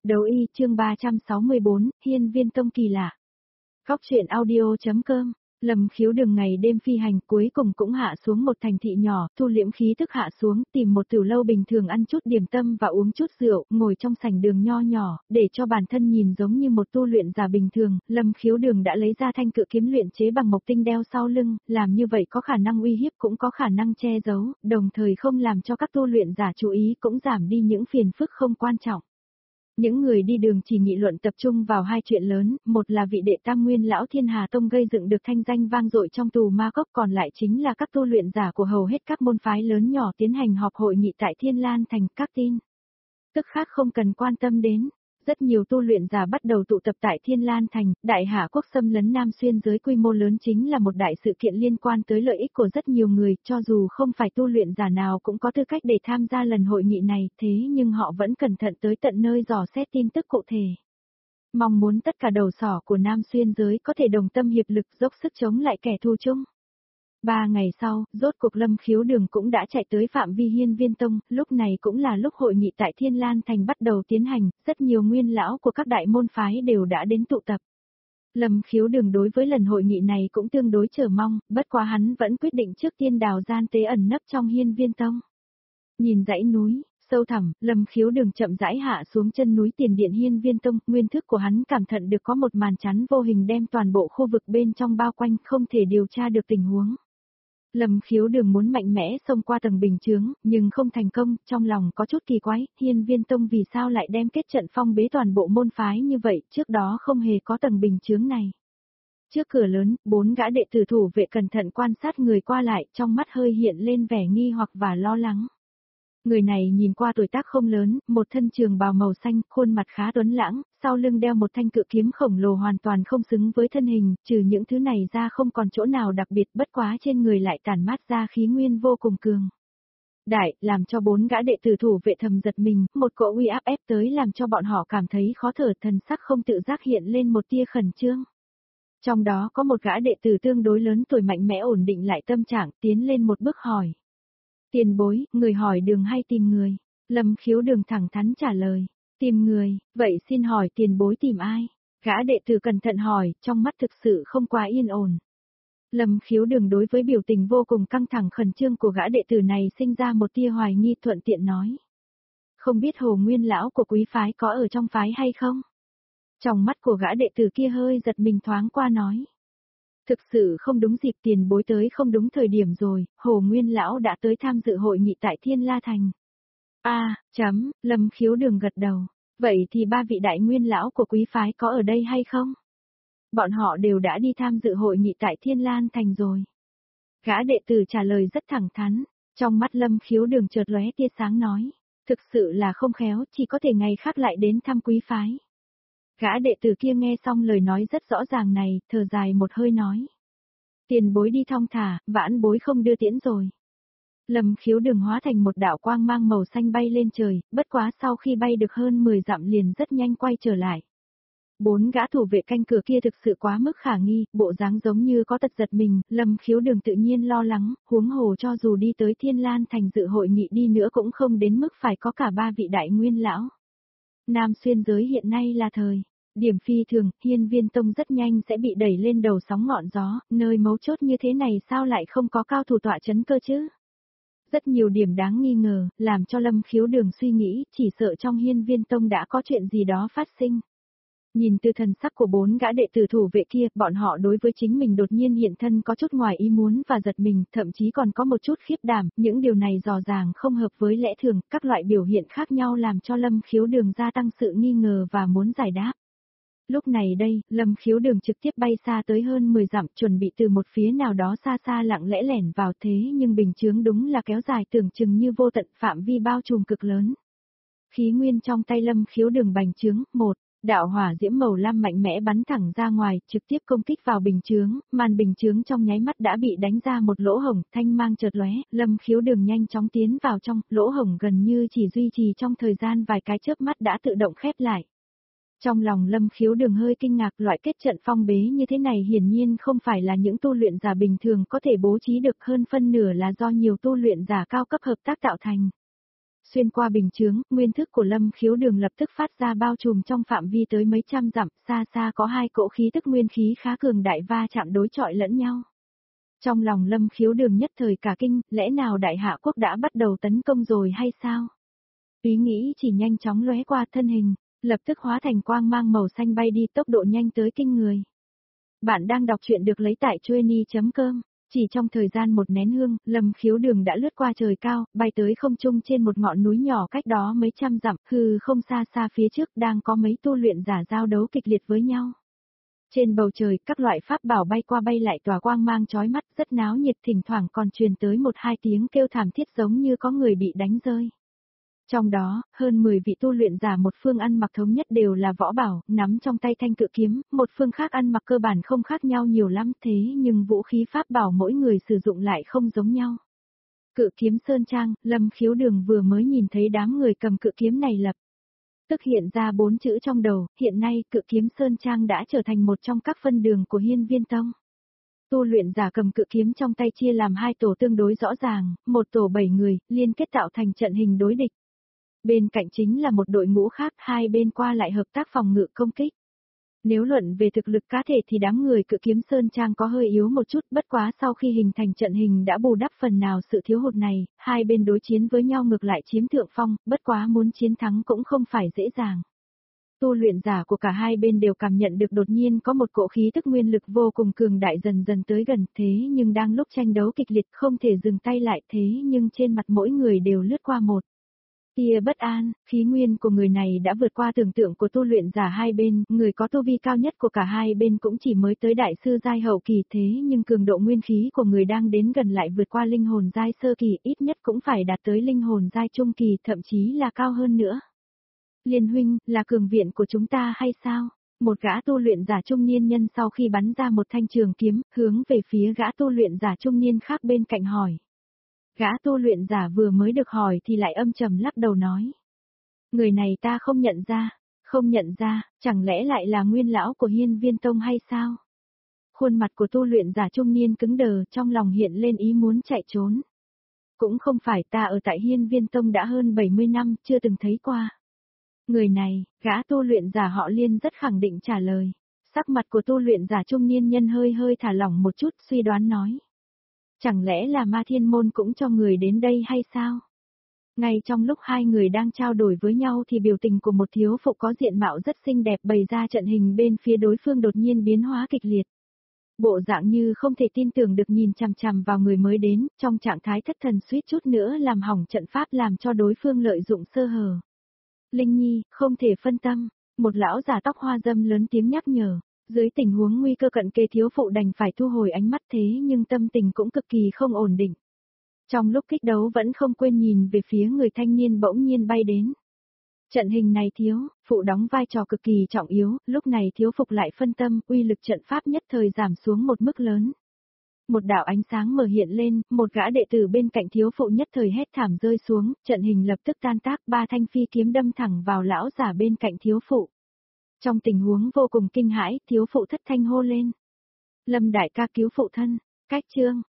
Đấu y chương 364, Hiên Viên Tông kỳ lạ. Góc truyện audio.com. Lâm Khiếu Đừng ngày đêm phi hành cuối cùng cũng hạ xuống một thành thị nhỏ, thu liễm khí tức hạ xuống, tìm một tiểu lâu bình thường ăn chút điểm tâm và uống chút rượu, ngồi trong sảnh đường nho nhỏ, để cho bản thân nhìn giống như một tu luyện giả bình thường. Lâm Khiếu Đừng đã lấy ra thanh cự kiếm luyện chế bằng mộc tinh đeo sau lưng, làm như vậy có khả năng uy hiếp cũng có khả năng che giấu, đồng thời không làm cho các tu luyện giả chú ý cũng giảm đi những phiền phức không quan trọng. Những người đi đường chỉ nghị luận tập trung vào hai chuyện lớn, một là vị đệ tam nguyên lão Thiên Hà Tông gây dựng được thanh danh vang dội trong tù ma cốc, còn lại chính là các tu luyện giả của hầu hết các môn phái lớn nhỏ tiến hành họp hội nghị tại Thiên Lan Thành. Các tin tức khác không cần quan tâm đến. Rất nhiều tu luyện giả bắt đầu tụ tập tại Thiên Lan Thành, Đại Hạ quốc xâm lấn Nam Xuyên giới quy mô lớn chính là một đại sự kiện liên quan tới lợi ích của rất nhiều người, cho dù không phải tu luyện giả nào cũng có tư cách để tham gia lần hội nghị này, thế nhưng họ vẫn cẩn thận tới tận nơi dò xét tin tức cụ thể. Mong muốn tất cả đầu sỏ của Nam Xuyên giới có thể đồng tâm hiệp lực dốc sức chống lại kẻ thù chung. 3 ngày sau, rốt cuộc Lâm Khiếu Đừng cũng đã chạy tới phạm vi Hiên Viên Tông, lúc này cũng là lúc hội nghị tại Thiên Lan Thành bắt đầu tiến hành, rất nhiều nguyên lão của các đại môn phái đều đã đến tụ tập. Lâm Khiếu Đừng đối với lần hội nghị này cũng tương đối chờ mong, bất quá hắn vẫn quyết định trước tiên đào gian tế ẩn nấp trong Hiên Viên Tông. Nhìn dãy núi sâu thẳm, Lâm Khiếu Đừng chậm rãi hạ xuống chân núi tiền điện Hiên Viên Tông, nguyên thức của hắn cảm thận được có một màn chắn vô hình đem toàn bộ khu vực bên trong bao quanh, không thể điều tra được tình huống. Lâm Khiếu Đừng muốn mạnh mẽ xông qua tầng bình chướng, nhưng không thành công, trong lòng có chút kỳ quái, Hiên Viên Tông vì sao lại đem kết trận phong bế toàn bộ môn phái như vậy, trước đó không hề có tầng bình chướng này. Trước cửa lớn, 4 gã đệ tử thủ vệ cẩn thận quan sát người qua lại, trong mắt hơi hiện lên vẻ nghi hoặc và lo lắng. Người này nhìn qua tuổi tác không lớn, một thân trường bào màu xanh, khuôn mặt khá tuấn lãng, sau lưng đeo một thanh cự kiếm khổng lồ hoàn toàn không xứng với thân hình, trừ những thứ này ra không còn chỗ nào đặc biệt, bất quá trên người lại tản mát ra khí nguyên vô cùng cường đại, làm cho 4 gã đệ tử thủ vệ thầm giật mình, một cỗ uy áp ép tới làm cho bọn họ cảm thấy khó thở, thần sắc không tự giác hiện lên một tia khẩn trương. Trong đó có một gã đệ tử tương đối lớn tuổi mạnh mẽ ổn định lại tâm trạng, tiến lên một bước hỏi. Tiền bối, người hỏi đường hay tìm người? Lâm Khiếu Đừng thẳng thắn trả lời. Tìm người, vậy xin hỏi tiền bối tìm ai? Gã đệ tử cẩn thận hỏi, trong mắt thực sự không quá yên ổn. Lâm Khiếu Đừng đối với biểu tình vô cùng căng thẳng khẩn trương của gã đệ tử này sinh ra một tia hoài nghi, thuận tiện nói. Không biết Hồ Nguyên lão của quý phái có ở trong phái hay không? Trong mắt của gã đệ tử kia hơi giật mình thoáng qua nói. Thực sự không đúng dịp, tiền bối tới không đúng thời điểm rồi, Hồ Nguyên lão đã tới tham dự hội nghị tại Thiên La Thành. Lâm Khiếu Đừng gật đầu. Vậy thì 3 vị đại nguyên lão của quý phái có ở đây hay không? Bọn họ đều đã đi tham dự hội nghị tại Thiên Lan Thành rồi. Gã đệ tử trả lời rất thẳng thắn, trong mắt Lâm Khiếu Đừng chợt lóe tia sáng nói. Thực sự là không khéo, chỉ có thể ngày khác lại đến thăm quý phái. Gã đệ tử kia nghe xong lời nói rất rõ ràng này, thở dài một hơi nói. Tiền bối đi thong thả, vãn bối không đưa tiễn rồi. Lâm Khiếu Đừng hóa thành một đạo quang mang màu xanh bay lên trời, bất quá sau khi bay được hơn 10 dặm liền rất nhanh quay trở lại. 4 gã thủ vệ canh cửa kia thực sự quá mức khả nghi, bộ dáng giống như có tật giật mình, Lâm Khiếu Đừng tự nhiên lo lắng, huống hồ cho dù đi tới Thiên Lan Thành dự hội nghị đi nữa cũng không đến mức phải có cả 3 vị đại nguyên lão. Nam Xuyên giới hiện nay là thời điểm phi thường, Hiên Viên Tông rất nhanh sẽ bị đẩy lên đầu sóng ngọn gió, nơi mấu chốt như thế này sao lại không có cao thủ tọa chấn cơ chứ? Rất nhiều điểm đáng nghi ngờ, làm cho Lâm Khiếu Đừng suy nghĩ, chỉ sợ trong Hiên Viên Tông đã có chuyện gì đó phát sinh. Nhìn từ thần sắc của 4 gã đệ tử thủ vệ kia, bọn họ đối với chính mình đột nhiên hiện thân có chút ngoài ý muốn và giật mình, thậm chí còn có một chút khiếp đảm, những điều này rõ ràng không hợp với lẽ thường, các loại biểu hiện khác nhau làm cho Lâm Khiếu Đừng gia tăng sự nghi ngờ và muốn giải đáp. Lúc này đây, Lâm Khiếu Đừng trực tiếp bay xa tới hơn 10 dặm, chuẩn bị từ một phía nào đó xa xa lặng lẽ lẻn vào, thế nhưng bình chướng đúng là kéo dài tưởng chừng như vô tận, phạm vi bao trùm cực lớn. Khí nguyên trong tay Lâm Khiếu Đừng bành trướng, một đạo hỏa diễm màu lam mạnh mẽ bắn thẳng ra ngoài, trực tiếp công kích vào bình chướng, màn bình chướng trong nháy mắt đã bị đánh ra một lỗ hổng, thanh mang chợt lóe, Lâm Khiếu Đừng nhanh chóng tiến vào trong, lỗ hổng gần như chỉ duy trì trong thời gian vài cái chớp mắt đã tự động khép lại. Trong lòng Lâm Khiếu Đừng hơi kinh ngạc, loại kết trận phong bế như thế này hiển nhiên không phải là những tu luyện giả bình thường có thể bố trí được, hơn phân nửa là do nhiều tu luyện giả cao cấp hợp tác tạo thành. Xuyên qua bình chướng, nguyên thức của Lâm Khiếu Đường lập tức phát ra bao trùm trong phạm vi tới mấy trăm dặm, xa xa có hai cỗ khí tức nguyên khí khá cường đại va chạm đối chọi lẫn nhau. Trong lòng Lâm Khiếu Đường nhất thời cả kinh, lẽ nào Đại Hạ Quốc đã bắt đầu tấn công rồi hay sao? Ý nghĩ chỉ nhanh chóng lóe qua thân hình, lập tức hóa thành quang mang màu xanh bay đi, tốc độ nhanh tới kinh người. Bạn đang đọc truyện được lấy tại chuyenny.com. Chỉ trong thời gian một nén hương, Lâm Khiếu Đường đã lướt qua trời cao, bay tới không trung trên một ngọn núi nhỏ cách đó mấy trăm dặm, hư không xa xa phía trước đang có mấy tu luyện giả giao đấu kịch liệt với nhau. Trên bầu trời, các loại pháp bảo bay qua bay lại tỏa quang mang chói mắt, rất náo nhiệt, thỉnh thoảng còn truyền tới một hai tiếng kêu thảm thiết giống như có người bị đánh rơi. Trong đó, hơn 10 vị tu luyện giả một phương ăn mặc thống nhất đều là võ bảo, nắm trong tay thanh cự kiếm, một phương khác ăn mặc cơ bản không khác nhau nhiều lắm, thế nhưng vũ khí pháp bảo mỗi người sử dụng lại không giống nhau. Cự kiếm Sơn Trang, Lâm Khiếu Đường vừa mới nhìn thấy đám người cầm cự kiếm này lập tức hiện ra 4 chữ trong đầu, hiện nay cự kiếm Sơn Trang đã trở thành một trong các phân đường của Hiên Viên Tông. Tu luyện giả cầm cự kiếm trong tay chia làm hai tổ tương đối rõ ràng, một tổ 7 người, liên kết tạo thành trận hình đối địch. Bên cạnh chính là một đội ngũ khác, hai bên qua lại hợp tác phòng ngự công kích. Nếu luận về thực lực cá thể thì đám người cự kiếm Sơn Trang có hơi yếu một chút, bất quá sau khi hình thành trận hình đã bù đắp phần nào sự thiếu hụt này, hai bên đối chiến với nhau ngược lại chiếm thượng phong, bất quá muốn chiến thắng cũng không phải dễ dàng. Tu luyện giả của cả hai bên đều cảm nhận được đột nhiên có một cỗ khí tức nguyên lực vô cùng cường đại dần dần tới gần, thế nhưng đang lúc tranh đấu kịch liệt không thể dừng tay lại, thế nhưng trên mặt mỗi người đều lướt qua một tia bất an, khí nguyên của người này đã vượt qua tưởng tượng của tu luyện giả hai bên, người có tu vi cao nhất của cả hai bên cũng chỉ mới tới đại sư giai hậu kỳ, thế nhưng cường độ nguyên khí của người đang đến gần lại vượt qua linh hồn giai sơ kỳ, ít nhất cũng phải đạt tới linh hồn giai trung kỳ, thậm chí là cao hơn nữa. Liên huynh, là cường viện của chúng ta hay sao? Một gã tu luyện giả trung niên nhân sau khi bắn ra một thanh trường kiếm, hướng về phía gã tu luyện giả trung niên khác bên cạnh hỏi. Gã tu luyện giả vừa mới được hỏi thì lại âm trầm lắc đầu nói. Người này ta không nhận ra, chẳng lẽ lại là nguyên lão của Hiên Viên Tông hay sao? Khuôn mặt của tu luyện giả trung niên cứng đờ, trong lòng hiện lên ý muốn chạy trốn. Cũng không phải, ta ở tại Hiên Viên Tông đã hơn 70 năm, chưa từng thấy qua. Người này, gã tu luyện giả họ Liên rất khẳng định trả lời. Sắc mặt của tu luyện giả trung niên nhân hơi thả lỏng một chút, suy đoán nói. Chẳng lẽ là Ma Thiên Môn cũng cho người đến đây hay sao? Ngay trong lúc hai người đang trao đổi với nhau thì biểu tình của một thiếu phụ có diện mạo rất xinh đẹp bày ra trận hình bên phía đối phương đột nhiên biến hóa kịch liệt. Bộ dạng như không thể tin tưởng được nhìn chằm chằm vào người mới đến, trong trạng thái thất thần suýt chút nữa làm hỏng trận pháp làm cho đối phương lợi dụng sơ hở. Linh Nhi, không thể phân tâm, một lão già tóc hoa râm lớn tiếng nhắc nhở. Dưới tình huống nguy cơ cận kề thiếu phụ đành phải thu hồi ánh mắt thế nhưng tâm tình cũng cực kỳ không ổn định. Trong lúc kích đấu vẫn không quên nhìn về phía người thanh niên bỗng nhiên bay đến. Trận hình này thiếu, phụ đóng vai trò cực kỳ trọng yếu, lúc này thiếu phục lại phân tâm, uy lực trận pháp nhất thời giảm xuống một mức lớn. Một đạo ánh sáng mờ hiện lên, một gã đệ tử bên cạnh thiếu phụ nhất thời hét thảm rơi xuống, trận hình lập tức tan tác, ba thanh phi kiếm đâm thẳng vào lão giả bên cạnh thiếu phụ. Trong tình huống vô cùng kinh hãi, thiếu phụ thất thanh hô lên. Lâm đại ca cứu phụ thân, cách chương,